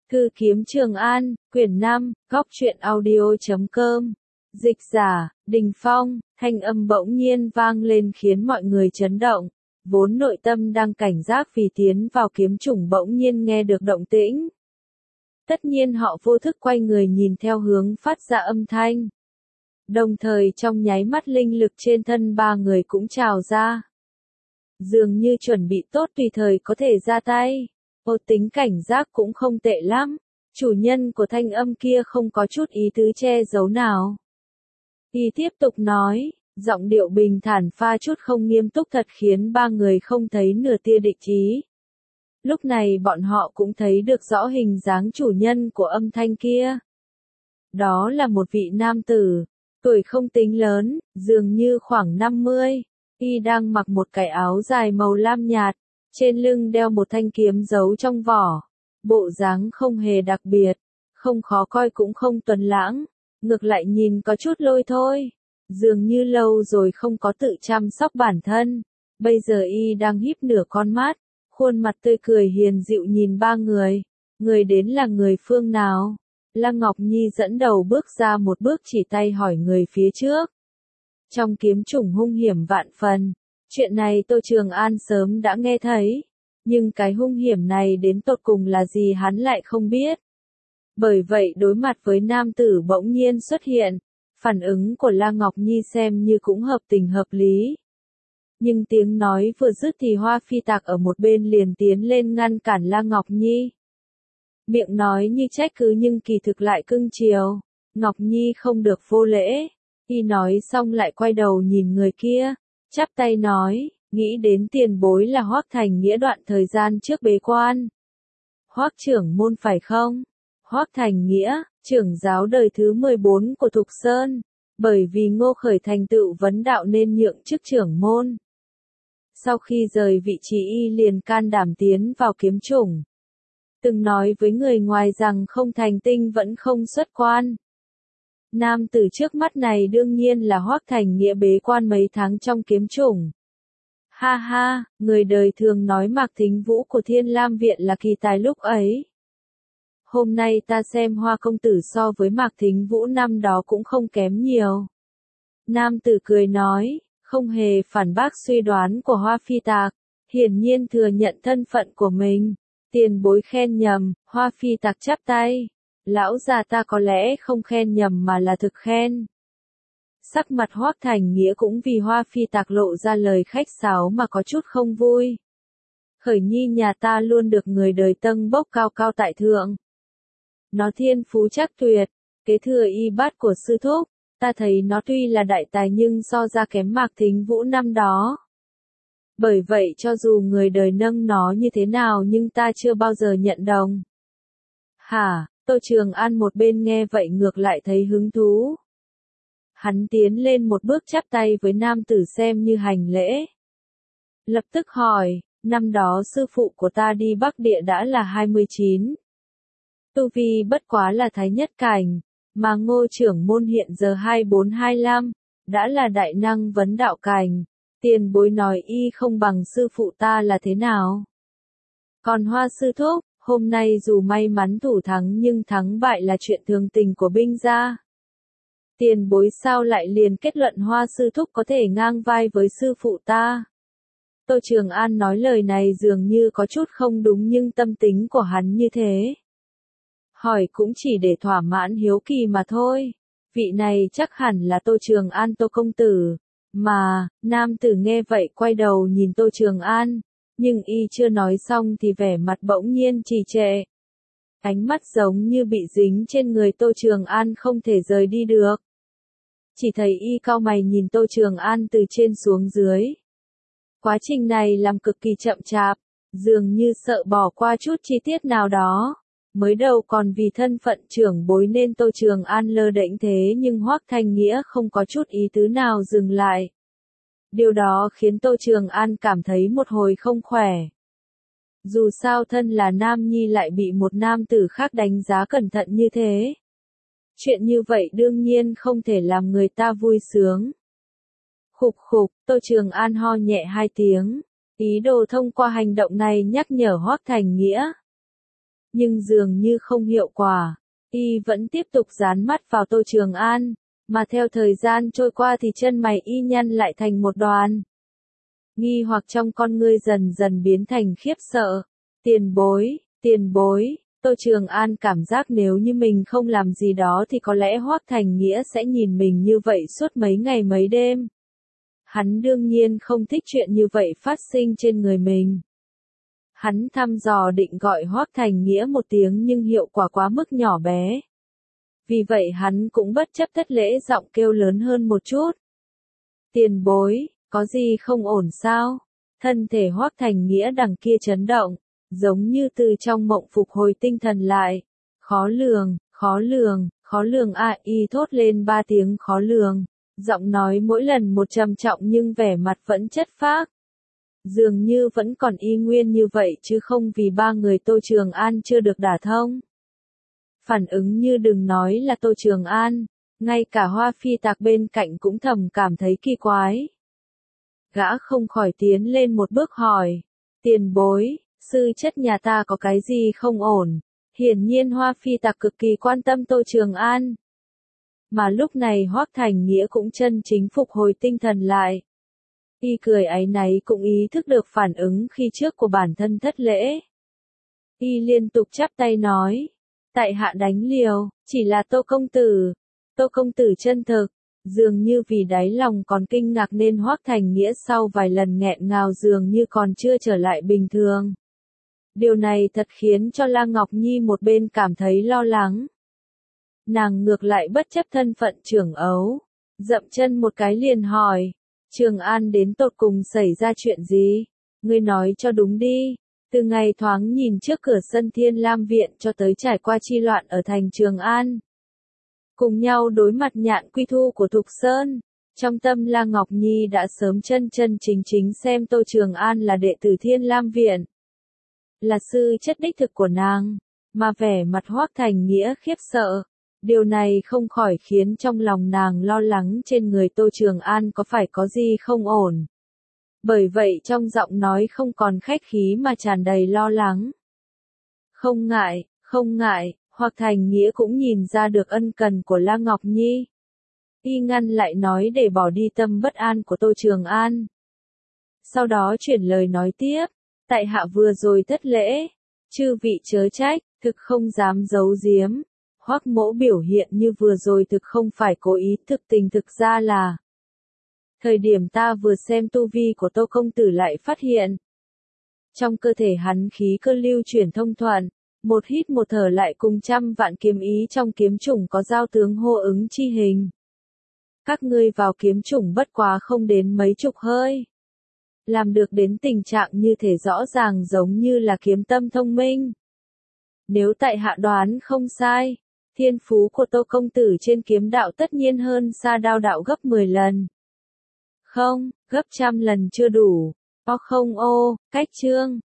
Thư kiếm Trường An, quyển 5, góc truyện audio.com. Dịch giả, Đình Phong, thanh âm bỗng nhiên vang lên khiến mọi người chấn động. Vốn nội tâm đang cảnh giác vì tiến vào kiếm chủng bỗng nhiên nghe được động tĩnh. Tất nhiên họ vô thức quay người nhìn theo hướng phát ra âm thanh. Đồng thời trong nháy mắt linh lực trên thân ba người cũng trào ra. Dường như chuẩn bị tốt tùy thời có thể ra tay. Tính cảnh giác cũng không tệ lắm. Chủ nhân của thanh âm kia không có chút ý tứ che giấu nào. Y tiếp tục nói, giọng điệu bình thản pha chút không nghiêm túc thật khiến ba người không thấy nửa tia địch ý. Lúc này bọn họ cũng thấy được rõ hình dáng chủ nhân của âm thanh kia. Đó là một vị nam tử, tuổi không tính lớn, dường như khoảng 50. Y đang mặc một cái áo dài màu lam nhạt, trên lưng đeo một thanh kiếm giấu trong vỏ. Bộ dáng không hề đặc biệt, không khó coi cũng không tuấn lãng, ngược lại nhìn có chút lôi thôi. Dường như lâu rồi không có tự chăm sóc bản thân. Bây giờ y đang híp nửa con mắt, khuôn mặt tươi cười hiền dịu nhìn ba người. Người đến là người phương nào? Lăng Ngọc Nhi dẫn đầu bước ra một bước chỉ tay hỏi người phía trước. Trong kiếm chủng hung hiểm vạn phần, chuyện này Tô Trường An sớm đã nghe thấy, nhưng cái hung hiểm này đến tột cùng là gì hắn lại không biết. Bởi vậy đối mặt với nam tử bỗng nhiên xuất hiện, phản ứng của Lăng Ngọc Nhi xem như cũng hợp tình hợp lý. Nhưng tiếng nói vừa dứt thì Hoa Phi Tạc ở một bên liền tiến lên ngăn cản Lăng Ngọc Nhi. Miệng nói như trách cứ nhưng kỳ thực lại cưng chiều. Ngọc Nhi không được vô lễ. Y nói xong lại quay đầu nhìn người kia, chắp tay nói, nghĩ đến tiền bối là Hoắc Thành Nghĩa đoạn thời gian trước bế quan. Hoắc trưởng môn phải không? Hoắc Thành Nghĩa, trưởng giáo đời thứ 14 của Thục Sơn, bởi vì Ngô Khởi thành tựu vấn đạo nên nhượng chức trưởng môn. Sau khi rời vị trí y liền can đảm tiến vào kiếm chủng. Từng nói với người ngoài rằng không thành tinh vẫn không xuất quan. Nam tử trước mắt này đương nhiên là Hoắc Thành Nghĩa bế quan mấy tháng trong kiếm chủng. Ha ha, người đời thường nói Mạc Thính Vũ của Thiên Lam Viện là kỳ tài lúc ấy. Hôm nay ta xem Hoa công tử so với Mạc Thính Vũ năm đó cũng không kém nhiều. Nam tử cười nói, không hề phản bác suy đoán của Hoa Phi Tạc, hiển nhiên thừa nhận thân phận của mình. Tiền bối khen nhầm, Hoa Phi Tạc chắp tay. Lão già ta có lẽ không khen nhầm mà là thực khen. Sắc mặt Hoắc Thành Nghĩa cũng vì Hoa Phi Tạc lộ ra lời khách sáo mà có chút không vui. Khởi Nhi nhà ta luôn được người đời tâng bốc cao cao tại thượng. Nó thiên phú chắc tuyệt, kế thừa y bát của sư thúc, ta thấy nó tuy là đại tài nhưng so ra kém Mạc Thính Vũ năm đó. Bởi vậy cho dù người đời nâng nó như thế nào nhưng ta chưa bao giờ nhận đồng. Hả? Tô Trường An một bên nghe vậy ngược lại thấy hứng thú. Hắn tiến lên một bước chắp tay với nam tử xem như hành lễ. Lập tức hỏi, năm đó sư phụ của ta đi Bắc Địa đã là 29. Tu vi bất quá là thái nhất cảnh, mà Ngô trưởng môn hiện giờ 24-25, đã là đại năng vấn đạo cảnh. Tiền bối nói y không bằng sư phụ ta là thế nào? Còn Hoa sư thúc, hôm nay dù may mắn thủ thắng nhưng thắng bại là chuyện thường tình của binh gia. Tiền bối sao lại liền kết luận Hoa sư thúc có thể ngang vai với sư phụ ta? Tô Trường An nói lời này dường như có chút không đúng nhưng tâm tính của hắn như thế. Hỏi cũng chỉ để thỏa mãn hiếu kỳ mà thôi. Vị này chắc hẳn là Tô Trường An Tô công tử. Mà, nam tử nghe vậy quay đầu nhìn Tô Trường An. Nhưng y chưa nói xong thì vẻ mặt bỗng nhiên trì trệ. Ánh mắt giống như bị dính trên người Tô Trường An không thể rời đi được. Chỉ thấy y cau mày nhìn Tô Trường An từ trên xuống dưới. Quá trình này làm cực kỳ chậm chạp, dường như sợ bỏ qua chút chi tiết nào đó. Mới đầu còn vì thân phận trưởng bối nên Tô Trường An lơ đễnh thế nhưng Hoắc Thành Nghĩa không có chút ý tứ nào dừng lại. Điều đó khiến Tô Trường An cảm thấy một hồi không khỏe. Dù sao thân là nam nhi lại bị một nam tử khác đánh giá cẩn thận như thế. Chuyện như vậy đương nhiên không thể làm người ta vui sướng. Khục khục, Tô Trường An ho nhẹ hai tiếng, ý đồ thông qua hành động này nhắc nhở Hoắc Thành Nghĩa. nhưng dường như không hiệu quả. Y vẫn tiếp tục dán mắt vào Tô Trường An, mà theo thời gian trôi qua thì chân mày y nhăn lại thành một đoàn. Nghi hoặc trong con ngươi dần dần biến thành khiếp sợ. Tiền bối, Tô Trường An cảm giác nếu như mình không làm gì đó thì có lẽ Hoắc Thành Nghĩa sẽ nhìn mình như vậy suốt mấy ngày mấy đêm. Hắn đương nhiên không thích chuyện như vậy phát sinh trên người mình. Hắn thăm dò định gọi Hoắc Thành Nghĩa một tiếng nhưng hiệu quả quá mức nhỏ bé. Vì vậy hắn cũng bất chấp thất lễ giọng kêu lớn hơn một chút. Tiền bối, có gì không ổn sao? Thân thể Hoắc Thành Nghĩa đằng kia chấn động, giống như từ trong mộng phục hồi tinh thần lại. Khó lường y thốt lên 3 tiếng khó lường. Giọng nói mỗi lần một trầm trọng nhưng vẻ mặt vẫn chất phác. Dường như vẫn còn y nguyên như vậy chứ không vì 3 người Tô Trường An chưa được đả thông. Phản ứng như đừng nói là Tô Trường An, ngay cả Hoa Phi Tạc bên cạnh cũng thầm cảm thấy kỳ quái. Gã không khỏi tiến lên một bước hỏi, tiền bối, sư chất nhà ta có cái gì không ổn? Hiển nhiên Hoa Phi Tạc cực kỳ quan tâm Tô Trường An. Mà lúc này Hoắc Thành Nghĩa cũng chân chính phục hồi tinh thần lại. Y cười áy náy cũng ý thức được phản ứng khi trước của bản thân thất lễ. Y liên tục chắp tay nói, tại hạ đánh liều, chỉ là Tô công tử chân thực. Dường như vì đáy lòng còn kinh ngạc nên Hoắc Thành Nghĩa sau vài lần nghẹn ngào dường như còn chưa trở lại bình thường. Điều này thật khiến cho La Ngọc Nhi một bên cảm thấy lo lắng. Nàng ngược lại bất chấp thân phận trưởng ấu, dậm chân một cái liền hỏi, Trường An đến tột cùng xảy ra chuyện gì? Ngươi nói cho đúng đi. Từ ngày thoáng nhìn trước cửa sân Thiên Lam Viện cho tới trải qua chi loạn ở thành Trường An. Cùng nhau đối mặt Nhạn Quy Thu của Thục Sơn. Trong tâm La Ngọc Nhi đã sớm chân chính xem Tô Trường An là đệ tử Thiên Lam Viện. Là sư chất đích thực của nàng. Mà vẻ mặt Hoắc Thành Nghĩa khiếp sợ. Điều này không khỏi khiến trong lòng nàng lo lắng trên người Tô Trường An có phải có gì không ổn. Bởi vậy trong giọng nói không còn khách khí mà tràn đầy lo lắng. Không ngại, Hoắc Thành Nghĩa cũng nhìn ra được ân cần của La Ngọc Nhi. Y ngăn lại nói để bỏ đi tâm bất an của Tô Trường An. Sau đó chuyển lời nói tiếp, tại hạ vừa rồi thất lễ, chư vị chớ trách, thực không dám giấu giếm. Hoắc mỗ biểu hiện như vừa rồi thực không phải cố ý, thực ra là thời điểm ta vừa xem tu vi của Tô công tử lại phát hiện. Trong cơ thể hắn khí cơ lưu chuyển thông thuận, một hít một thở lại cùng trăm vạn kiếm ý trong kiếm chủng có giao tướng hô ứng chi hình. Các ngươi vào kiếm chủng bất quá không đến mấy chục hơi. Làm được đến tình trạng như thể rõ ràng giống như là kiếm tâm thông minh. Nếu tại hạ đoán không sai, thiên phú của Tô công tử trên kiếm đạo tất nhiên hơn xa đao đạo gấp 10 lần. Không, gấp trăm lần chưa đủ. Cách chương.